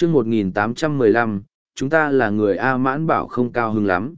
chương 1815, chúng ta là người A. Mãn Bảo không cao hứng lắm.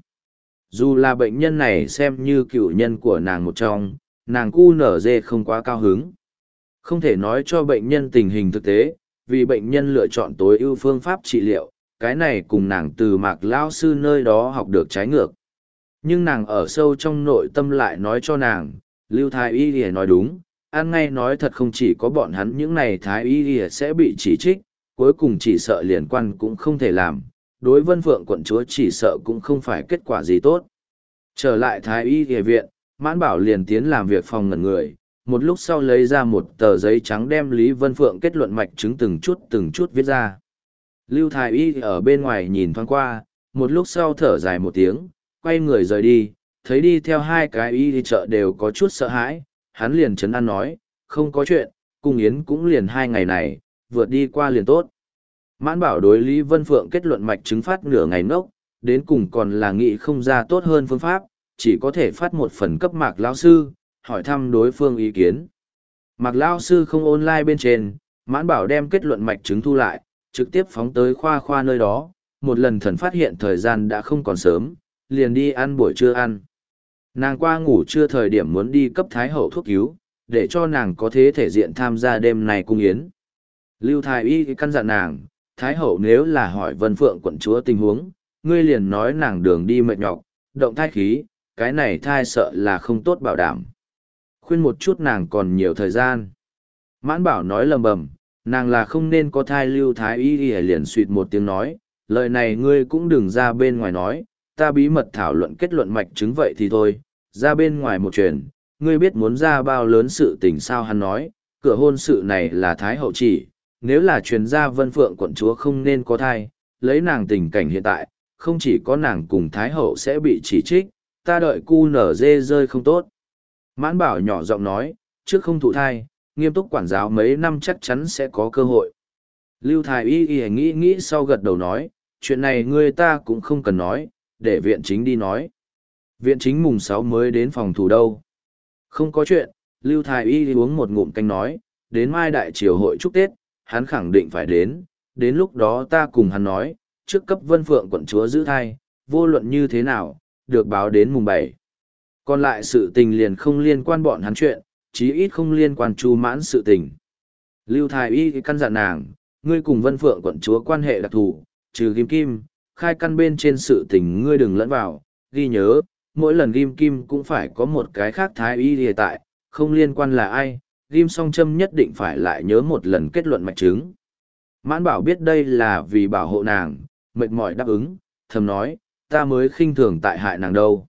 Dù là bệnh nhân này xem như cựu nhân của nàng một trong, nàng cu nở dê không quá cao hứng. Không thể nói cho bệnh nhân tình hình thực tế, vì bệnh nhân lựa chọn tối ưu phương pháp trị liệu, cái này cùng nàng từ Mạc Lao sư nơi đó học được trái ngược. Nhưng nàng ở sâu trong nội tâm lại nói cho nàng, Lưu Thái Y thì nói đúng, ăn ngay nói thật không chỉ có bọn hắn những này Thái Y thì sẽ bị chỉ trích, cuối cùng chỉ sợ liên quan cũng không thể làm, đối Vân Phượng quận chúa chỉ sợ cũng không phải kết quả gì tốt. Trở lại Thái Y y viện, Mãn Bảo liền tiến làm việc phòng ngẩn người, một lúc sau lấy ra một tờ giấy trắng đem Lý Vân Phượng kết luận mạch chứng từng chút viết ra. Lưu Thái Y ở bên ngoài nhìn thoáng qua, một lúc sau thở dài một tiếng, quay người rời đi, thấy đi theo hai cái y đi chợ đều có chút sợ hãi, hắn liền trấn an nói, không có chuyện, cung yến cũng liền 2 ngày này, vượt đi qua liền tốt. Mãn Bảo đối Lý Vân Phượng kết luận mạch chứng phát nửa ngày ngốc, đến cùng còn là nghĩ không ra tốt hơn phương pháp, chỉ có thể phát một phần cấp Mạc Lão sư, hỏi thăm đối phương ý kiến. Mạc Lão sư không online bên trên, Mãn Bảo đem kết luận mạch chứng thu lại, trực tiếp phóng tới khoa nơi đó, một lần thần phát hiện thời gian đã không còn sớm, liền đi ăn buổi trưa ăn. Nàng qua ngủ trưa thời điểm muốn đi cấp Thái Hậu thuốc cứu, để cho nàng có thế thể diện tham gia đêm này cung yến. Lưu Thái Y căn dặn nàng, Thái Hậu nếu là hỏi Vân Phượng quận chúa tình huống, ngươi liền nói nàng đường đi mệt nhọc, động thai khí, cái này thai sợ là không tốt bảo đảm. Khuyên một chút nàng còn nhiều thời gian. Mãn Bảo nói lầm bầm, nàng là không nên có thai. Lưu Thái Y liền suýt một tiếng nói, lời này ngươi cũng đừng ra bên ngoài nói, ta bí mật thảo luận kết luận mạch chứng vậy thì thôi, ra bên ngoài một chuyện, ngươi biết muốn ra bao lớn sự tình sao. Hắn nói, cửa hôn sự này là Thái Hậu chỉ, nếu là truyền ra Vân Phượng quận chúa không nên có thai, lấy nàng tình cảnh hiện tại, không chỉ có nàng cùng Thái Hậu sẽ bị chỉ trích, ta đợi cu nở dê rơi không tốt. Mãn Bảo nhỏ giọng nói, trước không thụ thai, nghiêm túc quản giáo mấy năm chắc chắn sẽ có cơ hội. Lưu Thái Y nghĩ sau gật đầu nói, chuyện này ngươi ta cũng không cần nói, để viện chính đi nói. Viện chính mùng 6 mới đến phòng thủ đâu. Không có chuyện, Lưu Thái Y uống một ngụm canh nói, đến mai đại triều hội chúc Tết, hắn khẳng định phải đến lúc đó ta cùng hắn nói, trước cấp Vân Phượng quận chúa giữ thai, vô luận như thế nào, được báo đến mùng 7. Còn lại sự tình liền không liên quan bọn hắn chuyện, chí ít không liên quan Chu Mãn sự tình. Lưu Thái Y căn dặn nàng, ngươi cùng Vân Phượng quận chúa quan hệ đặc thù, trừ ghim kim, khai căn bên trên sự tình ngươi đừng lẫn vào, ghi nhớ, mỗi lần ghim kim cũng phải có một cái khác Thái Y hiện tại, không liên quan là ai, ghim song châm nhất định phải lại nhớ một lần kết luận mạch chứng. Mãn Bảo biết đây là vì bảo hộ nàng, mệt mỏi đáp ứng, thầm nói, ta mới khinh thường tại hại nàng đâu.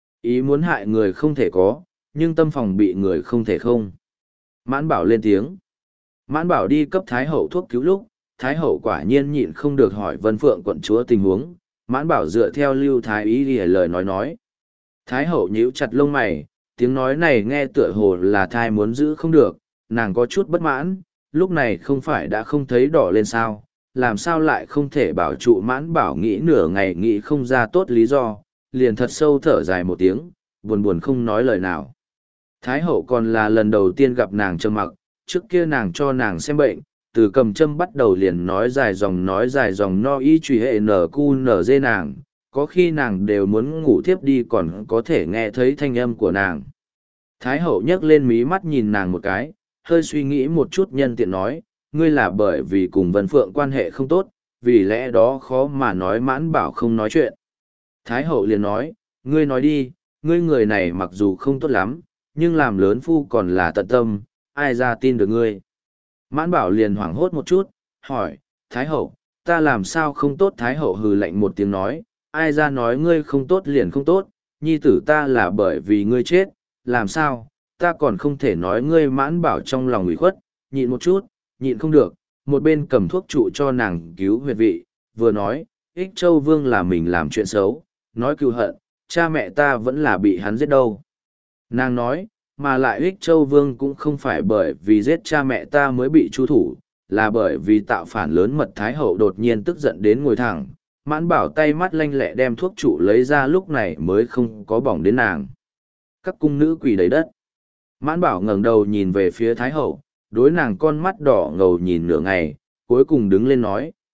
Ý muốn hại người không thể có, nhưng tâm phòng bị người không thể không. Mãn Bảo lên tiếng. Mãn Bảo đi cấp Thái Hậu thuốc cứu lúc, Thái Hậu quả nhiên nhịn không được hỏi Vân Phượng quận chúa tình huống, Mãn Bảo dựa theo Lưu Thái Y đi lời nói. Thái Hậu nhíu chặt lông mày, tiếng nói này nghe tựa hồ là thai muốn giữ không được, nàng có chút bất mãn, lúc này không phải đã không thấy đỏ lên sao, làm sao lại không thể bảo trụ. Mãn Bảo nghĩ nửa ngày nghĩ không ra tốt lý do, liền thật sâu thở dài một tiếng, buồn không nói lời nào. Thái Hậu còn là lần đầu tiên gặp nàng trầm mặc, trước kia nàng cho nàng xem bệnh, từ cầm châm bắt đầu liền nói dài dòng no y truy hệ nở cu nở dê nàng, có khi nàng đều muốn ngủ thiếp đi còn có thể nghe thấy thanh âm của nàng. Thái Hậu nhấc lên mí mắt nhìn nàng một cái, hơi suy nghĩ một chút nhân tiện nói, ngươi là bởi vì cùng Vân Phượng quan hệ không tốt, vì lẽ đó khó mà nói. Mãn Bảo không nói chuyện. Thái Hậu liền nói, ngươi nói đi, ngươi người này mặc dù không tốt lắm, nhưng làm lớn phu còn là tận tâm, ai ra tin được ngươi. Mãn Bảo liền hoảng hốt một chút, hỏi, Thái Hậu, ta làm sao không tốt? Thái Hậu hừ lạnh một tiếng nói, ai ra nói ngươi không tốt liền không tốt, nhi tử ta là bởi vì ngươi chết, làm sao, ta còn không thể nói ngươi. Mãn Bảo trong lòng ủy khuất, nhịn một chút, nhịn không được, một bên cầm thuốc trụ cho nàng cứu huyệt vị, vừa nói, Ích Châu Vương là mình làm chuyện xấu, nói cừu hận, cha mẹ ta vẫn là bị hắn giết đâu. Nàng nói, mà lại Ích Châu Vương cũng không phải bởi vì giết cha mẹ ta mới bị chu thủ, là bởi vì tạo phản lớn mật. Thái Hậu đột nhiên tức giận đến ngồi thẳng, Mãn Bảo tay mắt lanh lẹ đem thuốc trụ lấy ra, lúc này mới không có bỏng đến nàng. Các cung nữ quỳ đầy đất. Mãn Bảo ngẩng đầu nhìn về phía Thái Hậu, đối nàng con mắt đỏ ngầu nhìn nửa ngày, cuối cùng đứng lên nói,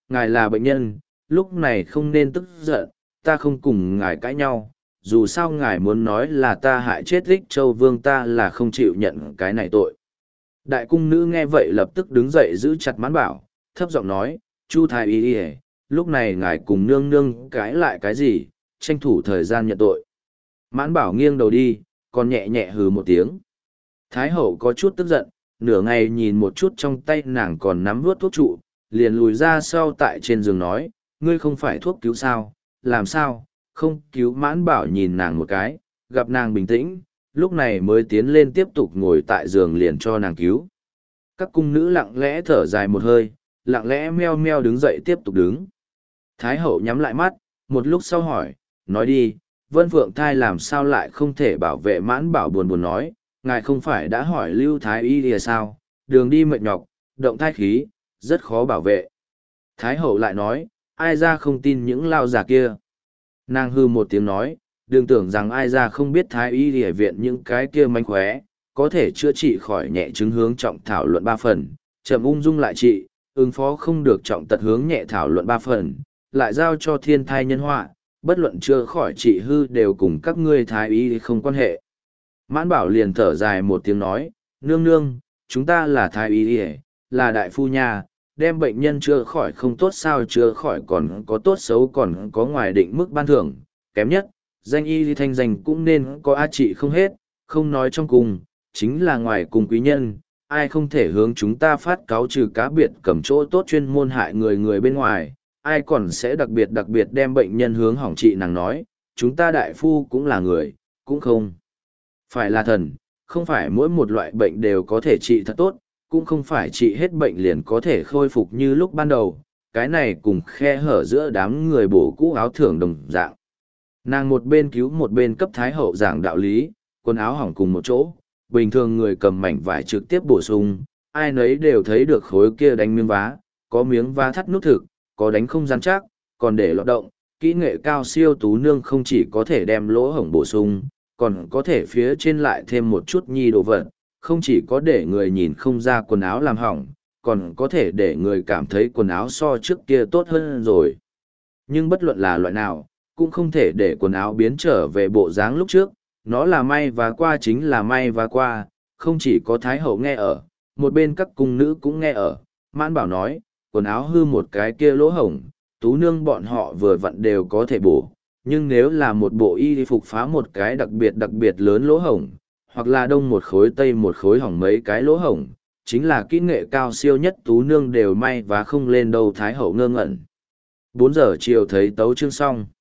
ngài là bệnh nhân, lúc này không nên tức giận, ta không cùng ngài cãi nhau, dù sao ngài muốn nói là ta hại chết Ích Châu Vương ta là không chịu nhận cái này tội. Đại cung nữ nghe vậy lập tức đứng dậy giữ chặt Mãn Bảo, thấp giọng nói, Chu Thái Y Y, lúc này ngài cùng nương nương cãi lại cái gì, tranh thủ thời gian nhận tội. Mãn Bảo nghiêng đầu đi, còn nhẹ nhẹ hừ một tiếng. Thái hậu có chút tức giận, nửa ngày nhìn một chút trong tay nàng còn nắm vuốt thuốc trụ, liền lùi ra sau tại trên giường nói, ngươi không phải thuốc cứu sao, làm sao, không cứu. Mãn Bảo nhìn nàng một cái, gặp nàng bình tĩnh, lúc này mới tiến lên tiếp tục ngồi tại giường liền cho nàng cứu. Các cung nữ lặng lẽ thở dài một hơi, lặng lẽ meo meo đứng dậy tiếp tục đứng. Thái hậu nhắm lại mắt, một lúc sau hỏi, nói đi, Vân Phượng Thai làm sao lại không thể bảo vệ. Mãn Bảo buồn buồn nói, ngài không phải đã hỏi Lưu Thái Y thì sao, đường đi mệt nhọc, động thai khí, rất khó bảo vệ. Thái hậu lại nói, ai ra không tin những lao già kia. Nàng hư một tiếng nói, đừng tưởng rằng ai ra không biết Thái Y thì viện những cái kia manh khóe, có thể chữa trị khỏi nhẹ chứng hướng trọng thảo luận 3 phần, chậm ung dung lại trị, ứng phó không được trọng tật hướng nhẹ thảo luận 3 phần, lại giao cho thiên thai nhân họa, bất luận chưa khỏi trị hư đều cùng các ngươi Thái Y không quan hệ. Mãn Bảo liền thở dài một tiếng nói, nương nương, chúng ta là Thái Y, là đại phu nhà, đem bệnh nhân chữa khỏi không tốt sao, chữa khỏi còn có tốt xấu còn có ngoài định mức ban thưởng, kém nhất, danh y thanh danh cũng nên có a trị không hết, không nói trong cùng, chính là ngoài cùng quý nhân, ai không thể hướng chúng ta phát cáo trừ cá biệt cầm chỗ tốt chuyên môn hại người bên ngoài, ai còn sẽ đặc biệt đem bệnh nhân hướng hỏng trị. Nàng nói, chúng ta đại phu cũng là người, cũng không phải là thần, không phải mỗi một loại bệnh đều có thể trị thật tốt, cũng không phải trị hết bệnh liền có thể khôi phục như lúc ban đầu, cái này cùng khe hở giữa đám người bổ cũ áo thưởng đồng dạng. Nàng một bên cứu một bên cấp Thái hậu giảng đạo lý, quần áo hỏng cùng một chỗ, bình thường người cầm mảnh vải trực tiếp bổ sung, ai nấy đều thấy được khối kia đánh miếng vá, có miếng vá thắt nút thực, có đánh không rắn chắc, còn để lọt động, kỹ nghệ cao siêu tú nương không chỉ có thể đem lỗ hổng bổ sung, còn có thể phía trên lại thêm một chút nhi đồ vật, không chỉ có để người nhìn không ra quần áo làm hỏng, còn có thể để người cảm thấy quần áo so trước kia tốt hơn rồi. Nhưng bất luận là loại nào, cũng không thể để quần áo biến trở về bộ dáng lúc trước, nó là may và qua chính là may và qua, không chỉ có Thái hậu nghe ở, một bên các cung nữ cũng nghe ở. Mãn Bảo nói, quần áo hư một cái kia lỗ hổng, tú nương bọn họ vừa vặn đều có thể bổ, nhưng nếu là một bộ y phục phá một cái đặc biệt lớn lỗ hổng, hoặc là đông một khối tây một khối hỏng mấy cái lỗ hổng, chính là kỹ nghệ cao siêu nhất tú nương đều may và không lên đâu. Thái hậu ngơ ngẩn. 4 giờ chiều thấy tấu chương xong.